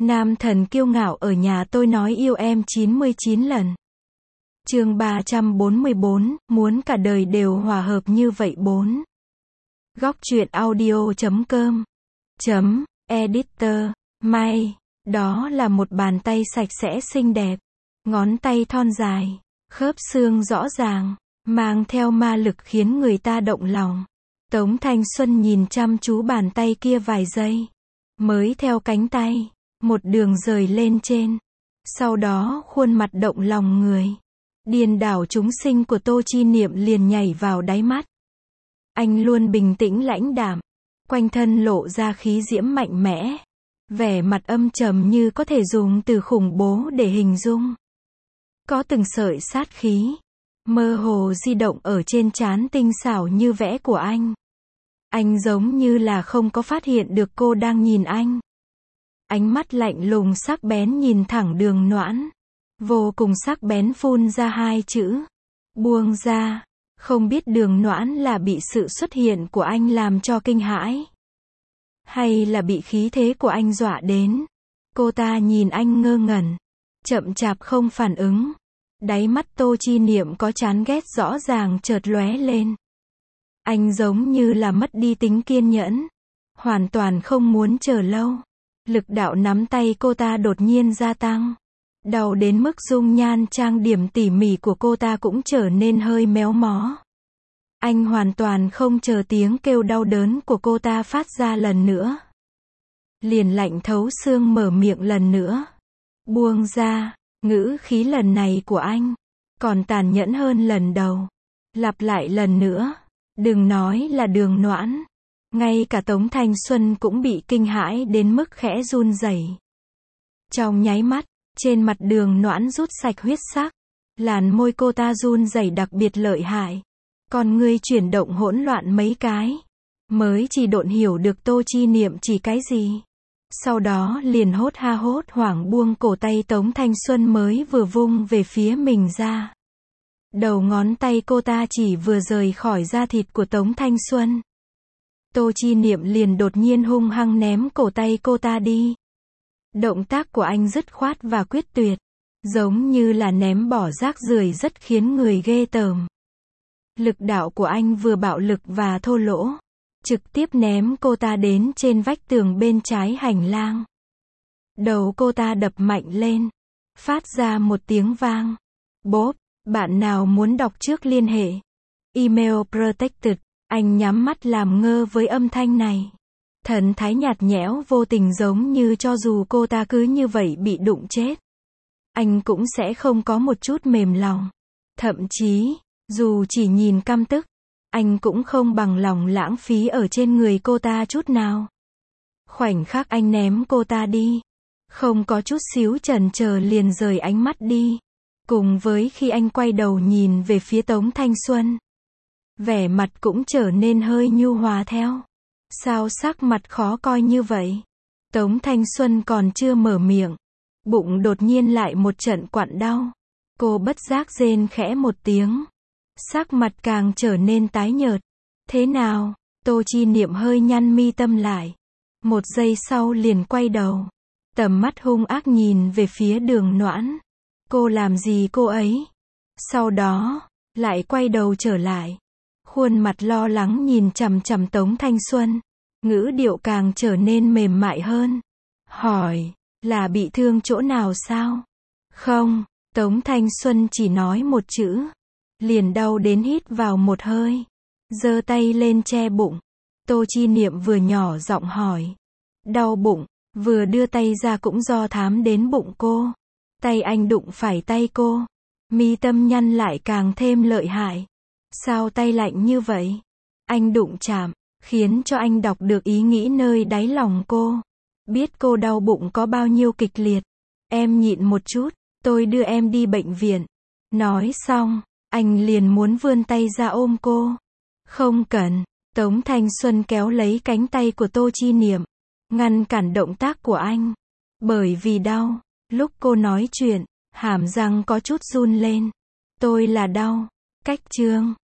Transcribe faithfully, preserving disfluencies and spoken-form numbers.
Nam thần kiêu ngạo ở nhà tôi nói yêu em chín mươi chín lần. Chương ba trăm bốn mươi bốn, muốn cả đời đều hòa hợp như vậy bốn. Góc truyện audio chấm com chấm editor. May, đó là một bàn tay sạch sẽ xinh đẹp, ngón tay thon dài, khớp xương rõ ràng, mang theo ma lực khiến người ta động lòng. Tống Thanh Xuân nhìn chăm chú bàn tay kia vài giây, mới theo cánh tay, một đường rời lên trên. Sau đó khuôn mặt động lòng người, điên đảo chúng sinh của Tô Chi Niệm liền nhảy vào đáy mắt. Anh luôn bình tĩnh lãnh đạm, quanh thân lộ ra khí diễm mạnh mẽ, vẻ mặt âm trầm như có thể dùng từ khủng bố để hình dung. Có từng sợi sát khí mơ hồ di động ở trên trán tinh xảo như vẽ của anh. Anh giống như là không có phát hiện được cô đang nhìn anh. Ánh mắt lạnh lùng sắc bén nhìn thẳng Đường Noãn, vô cùng sắc bén phun ra hai chữ: buông ra. Không biết Đường Noãn là bị sự xuất hiện của anh làm cho kinh hãi, hay là bị khí thế của anh dọa đến. Cô ta nhìn anh ngơ ngẩn, chậm chạp không phản ứng. Đáy mắt Tô Chi Niệm có chán ghét rõ ràng chợt lóe lên. Anh giống như là mất đi tính kiên nhẫn, hoàn toàn không muốn chờ lâu. Lực đạo nắm tay cô ta đột nhiên gia tăng, đau đến mức dung nhan trang điểm tỉ mỉ của cô ta cũng trở nên hơi méo mó. Anh hoàn toàn không chờ tiếng kêu đau đớn của cô ta phát ra lần nữa, liền lạnh thấu xương mở miệng lần nữa: buông ra. Ngữ khí lần này của anh còn tàn nhẫn hơn lần đầu. Lặp lại lần nữa. Đừng nói là Đường Noãn, ngay cả Tống Thanh Xuân cũng bị kinh hãi đến mức khẽ run rẩy. Trong nháy mắt, trên mặt Đường Noãn rút sạch huyết sắc, làn môi cô ta run rẩy đặc biệt lợi hại, con ngươi chuyển động hỗn loạn mấy cái, mới chỉ độn hiểu được Tô Chi Niệm chỉ cái gì. Sau đó liền hốt ha hốt hoảng buông cổ tay Tống Thanh Xuân mới vừa vung về phía mình ra. Đầu ngón tay cô ta chỉ vừa rời khỏi da thịt của Tống Thanh Xuân, Tô Chi Niệm liền đột nhiên hung hăng ném cổ tay cô ta đi. Động tác của anh dứt khoát và quyết tuyệt, giống như là ném bỏ rác rưởi, rất khiến người ghê tởm. Lực đạo của anh vừa bạo lực và thô lỗ, trực tiếp ném cô ta đến trên vách tường bên trái hành lang. Đầu cô ta đập mạnh lên, phát ra một tiếng vang. Bốp. Bạn nào muốn đọc trước liên hệ. Email protected. Anh nhắm mắt làm ngơ với âm thanh này. Thần thái nhạt nhẽo vô tình, giống như cho dù cô ta cứ như vậy bị đụng chết, anh cũng sẽ không có một chút mềm lòng. Thậm chí, dù chỉ nhìn căm tức, anh cũng không bằng lòng lãng phí ở trên người cô ta chút nào. Khoảnh khắc anh ném cô ta đi, không có chút xíu chần chờ liền rời ánh mắt đi. Cùng với khi anh quay đầu nhìn về phía Tống Thanh Xuân, vẻ mặt cũng trở nên hơi nhu hòa theo. Sao sắc mặt khó coi như vậy? Tống Thanh Xuân còn chưa mở miệng, bụng đột nhiên lại một trận quặn đau. Cô bất giác rên khẽ một tiếng, sắc mặt càng trở nên tái nhợt. Thế nào? Tô Chi Niệm hơi nhăn mi tâm lại, một giây sau liền quay đầu, tầm mắt hung ác nhìn về phía Đường Noãn. Cô làm gì cô ấy? Sau đó, lại quay đầu trở lại, khuôn mặt lo lắng nhìn chằm chằm Tống Thanh Xuân, ngữ điệu càng trở nên mềm mại hơn. Hỏi, là bị thương chỗ nào sao? Không, Tống Thanh Xuân chỉ nói một chữ, liền đau đến hít vào một hơi, giơ tay lên che bụng. Tô Chi Niệm vừa nhỏ giọng hỏi, đau bụng, vừa đưa tay ra cũng do thám đến bụng cô. Tay anh đụng phải tay cô, mi tâm nhăn lại càng thêm lợi hại. Sao tay lạnh như vậy? Anh đụng chạm, khiến cho anh đọc được ý nghĩ nơi đáy lòng cô. Biết cô đau bụng có bao nhiêu kịch liệt. Em nhịn một chút, tôi đưa em đi bệnh viện. Nói xong, anh liền muốn vươn tay ra ôm cô. Không cần. Tống Thanh Xuân kéo lấy cánh tay của Tô Chi Niệm, ngăn cản động tác của anh. Bởi vì đau, lúc cô nói chuyện, hàm răng có chút run lên. Tôi là đau. Cách chương